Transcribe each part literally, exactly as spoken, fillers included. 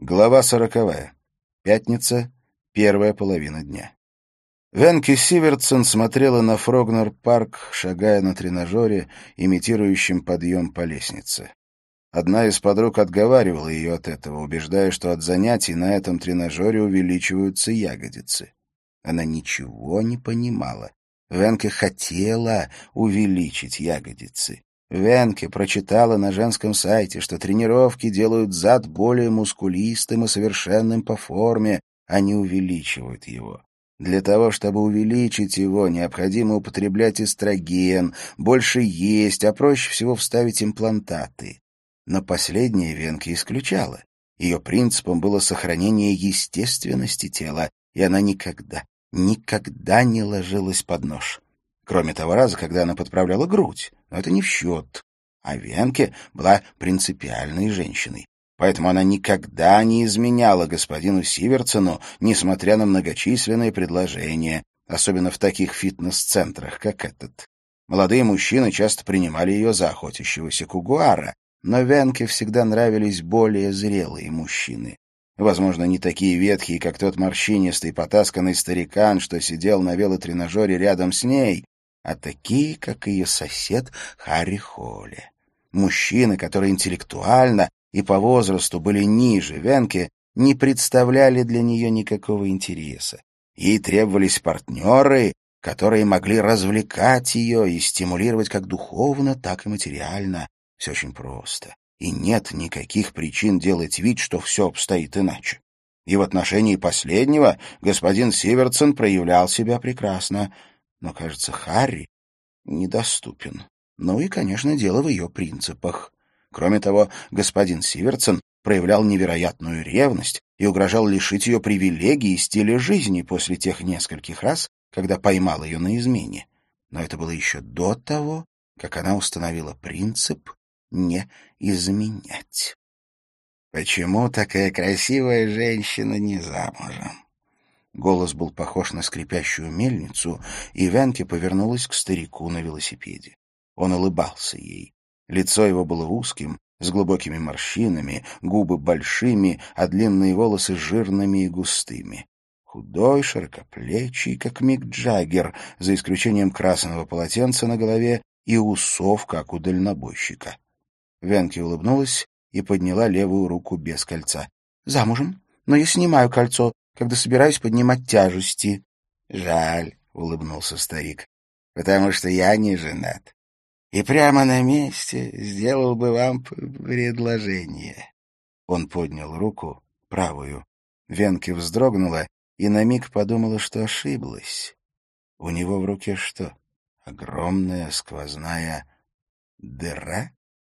Глава сороковая. Пятница, первая половина дня. Венке Сивертсон смотрела на Фрогнер-парк, шагая на тренажере, имитирующем подъем по лестнице. Одна из подруг отговаривала ее от этого, убеждая, что от занятий на этом тренажере увеличиваются ягодицы. Она ничего не понимала. Венке хотела увеличить ягодицы. Венке прочитала на женском сайте, что тренировки делают зад более мускулистым и совершенным по форме, а не увеличивают его. Для того, чтобы увеличить его, необходимо употреблять эстроген, больше есть, а проще всего вставить имплантаты. Но последнее Венке исключала. Ее принципом было сохранение естественности тела, и она никогда, никогда не ложилась под нож. Кроме того раза, когда она подправляла грудь. Но это не в счет. А Венке была принципиальной женщиной. Поэтому она никогда не изменяла господину Сивертсону, несмотря на многочисленные предложения, особенно в таких фитнес-центрах, как этот. Молодые мужчины часто принимали ее за охотящегося кугуара, но Венке всегда нравились более зрелые мужчины. Возможно, не такие ветхие, как тот морщинистый, потасканный старикан, что сидел на велотренажере рядом с ней, а такие, как ее сосед Харри Холли. Мужчины, которые интеллектуально и по возрасту были ниже Венке, не представляли для нее никакого интереса. Ей требовались партнеры, которые могли развлекать ее и стимулировать как духовно, так и материально. Все очень просто. И нет никаких причин делать вид, что все обстоит иначе. И в отношении последнего господин Сивертсон проявлял себя прекрасно. Но, кажется, Харри недоступен. Ну и, конечно, дело в ее принципах. Кроме того, господин Сивертсон проявлял невероятную ревность и угрожал лишить ее привилегий и стиля жизни после тех нескольких раз, когда поймал ее на измене. Но это было еще до того, как она установила принцип не изменять. Почему такая красивая женщина не замужем? Голос был похож на скрипящую мельницу, и Венке повернулась к старику на велосипеде. Он улыбался ей. Лицо его было узким, с глубокими морщинами, губы большими, а длинные волосы жирными и густыми. Худой, широкоплечий, как Мик Джаггер, за исключением красного полотенца на голове и усов, как у дальнобойщика. Венке улыбнулась и подняла левую руку без кольца. — Замужем, но я снимаю кольцо, когда собираюсь поднимать тяжести. — Жаль, — улыбнулся старик, — потому что я не женат. И прямо на месте сделал бы вам предложение. Он поднял руку, правую. Венке вздрогнула и на миг подумала, что ошиблась. У него в руке что? Огромная сквозная дыра?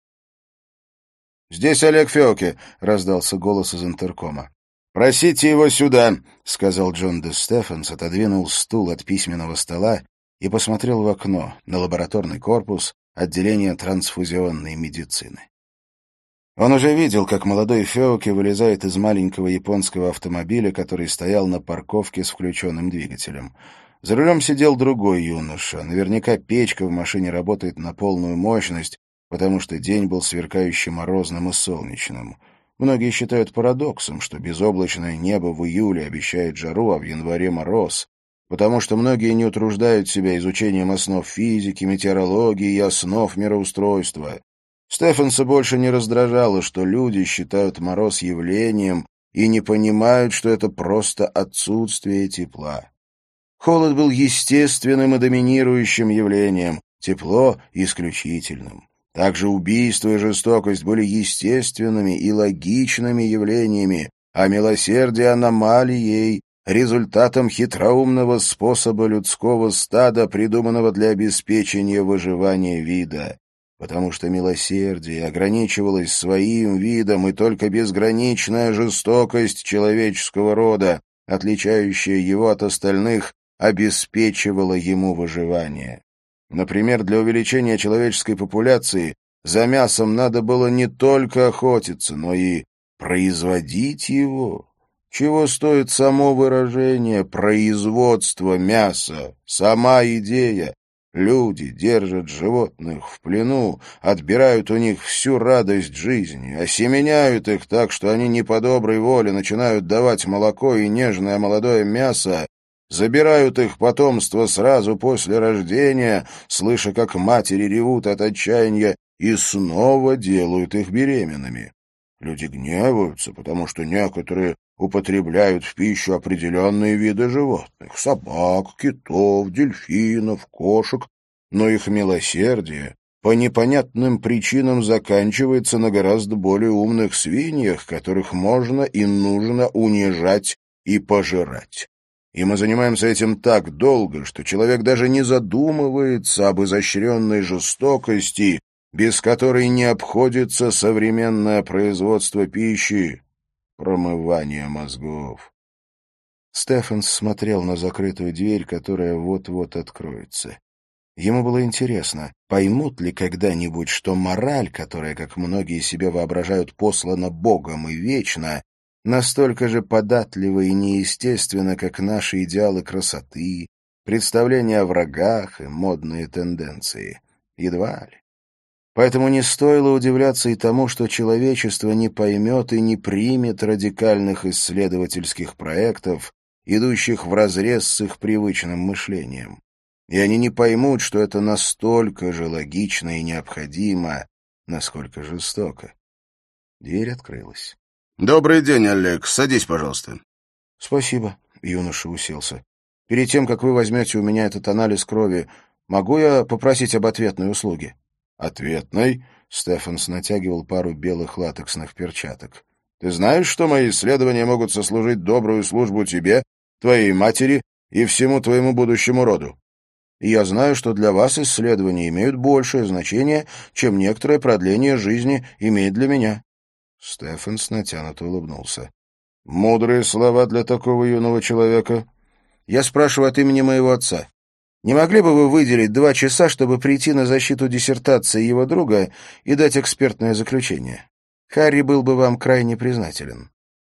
— Здесь Олег Феоке, — раздался голос из интеркома. «Просите его сюда», — сказал Джон де Стефенс, отодвинул стул от письменного стола и посмотрел в окно на лабораторный корпус отделения трансфузионной медицины. Он уже видел, как молодой Феоке вылезает из маленького японского автомобиля, который стоял на парковке с включенным двигателем. За рулем сидел другой юноша. Наверняка печка в машине работает на полную мощность, потому что день был сверкающе морозным и солнечным. Многие считают парадоксом, что безоблачное небо в июле обещает жару, а в январе мороз, потому что многие не утруждают себя изучением основ физики, метеорологии и основ мироустройства. Стефенса больше не раздражало, что люди считают мороз явлением и не понимают, что это просто отсутствие тепла. Холод был естественным и доминирующим явлением, тепло — исключительным. Также убийство и жестокость были естественными и логичными явлениями, а милосердие — аномалией, результатом хитроумного способа людского стада, придуманного для обеспечения выживания вида. Потому что милосердие ограничивалось своим видом, и только безграничная жестокость человеческого рода, отличающая его от остальных, обеспечивала ему выживание. Например, для увеличения человеческой популяции за мясом надо было не только охотиться, но и производить его. Чего стоит само выражение «производство мяса», сама идея? Люди держат животных в плену, отбирают у них всю радость жизни, осеменяют их так, что они не по доброй воле начинают давать молоко и нежное молодое мясо, забирают их потомство сразу после рождения, слыша, как матери ревут от отчаяния, и снова делают их беременными. Люди гневаются, потому что некоторые употребляют в пищу определенные виды животных — собак, китов, дельфинов, кошек, но их милосердие по непонятным причинам заканчивается на гораздо более умных свиньях, которых можно и нужно унижать и пожирать. И мы занимаемся этим так долго, что человек даже не задумывается об изощренной жестокости, без которой не обходится современное производство пищи — промывание мозгов. Стефанс смотрел на закрытую дверь, которая вот-вот откроется. Ему было интересно, поймут ли когда-нибудь, что мораль, которая, как многие себе воображают, послана Богом и вечна, настолько же податлива и неестественна, как наши идеалы красоты, представления о врагах и модные тенденции. Едва ли. Поэтому не стоило удивляться и тому, что человечество не поймет и не примет радикальных исследовательских проектов, идущих вразрез с их привычным мышлением. И они не поймут, что это настолько же логично и необходимо, насколько жестоко. Дверь открылась. «Добрый день, Олег. Садись, пожалуйста». «Спасибо», — юноша уселся. «Перед тем, как вы возьмете у меня этот анализ крови, могу я попросить об ответной услуге?» «Ответной?» — Стефанс натягивал пару белых латексных перчаток. «Ты знаешь, что мои исследования могут сослужить добрую службу тебе, твоей матери и всему твоему будущему роду?» «И я знаю, что для вас исследования имеют большее значение, чем некоторое продление жизни имеет для меня». Стефанс натянуто улыбнулся. «Мудрые слова для такого юного человека». «Я спрашиваю от имени моего отца. Не могли бы вы выделить два часа, чтобы прийти на защиту диссертации его друга и дать экспертное заключение? Харри был бы вам крайне признателен».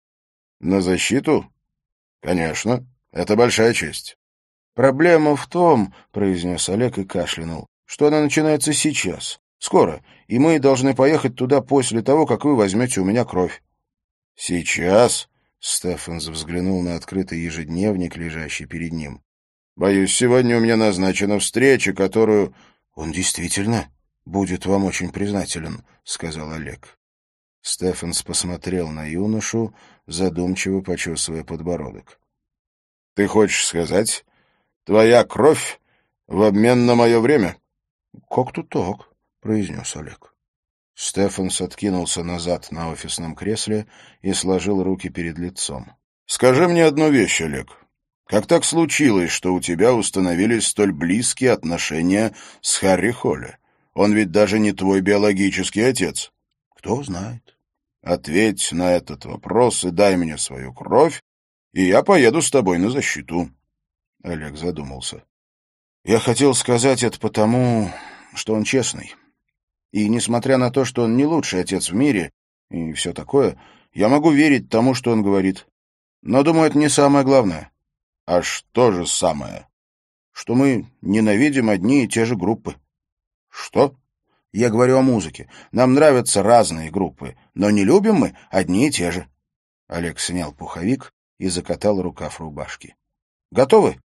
«На защиту? Конечно. Это большая честь». «Проблема в том, — произнес Олег и кашлянул, — что она начинается сейчас, скоро, и мы должны поехать туда после того, как вы возьмете у меня кровь». «Сейчас?» — Стефанс взглянул на открытый ежедневник, лежащий перед ним. «Боюсь, сегодня у меня назначена встреча, которую...» «Он действительно будет вам очень признателен», — сказал Олег. Стефанс посмотрел на юношу, задумчиво почесывая подбородок. «Ты хочешь сказать, твоя кровь в обмен на мое время?» «Как-то так», — произнес Олег. Стефанс откинулся назад на офисном кресле и сложил руки перед лицом. «Скажи мне одну вещь, Олег. Как так случилось, что у тебя установились столь близкие отношения с Харри Холли? Он ведь даже не твой биологический отец». «Кто знает». «Ответь на этот вопрос и дай мне свою кровь, и я поеду с тобой на защиту». Олег задумался. «Я хотел сказать это потому, что он честный. И несмотря на то, что он не лучший отец в мире и все такое, я могу верить тому, что он говорит. Но, думаю, это не самое главное». «А что же самое?» «Что мы ненавидим одни и те же группы». «Что?» «Я говорю о музыке. Нам нравятся разные группы, но не любим мы одни и те же». Олег снял пуховик и закатал рукав рубашки. «Готовы?»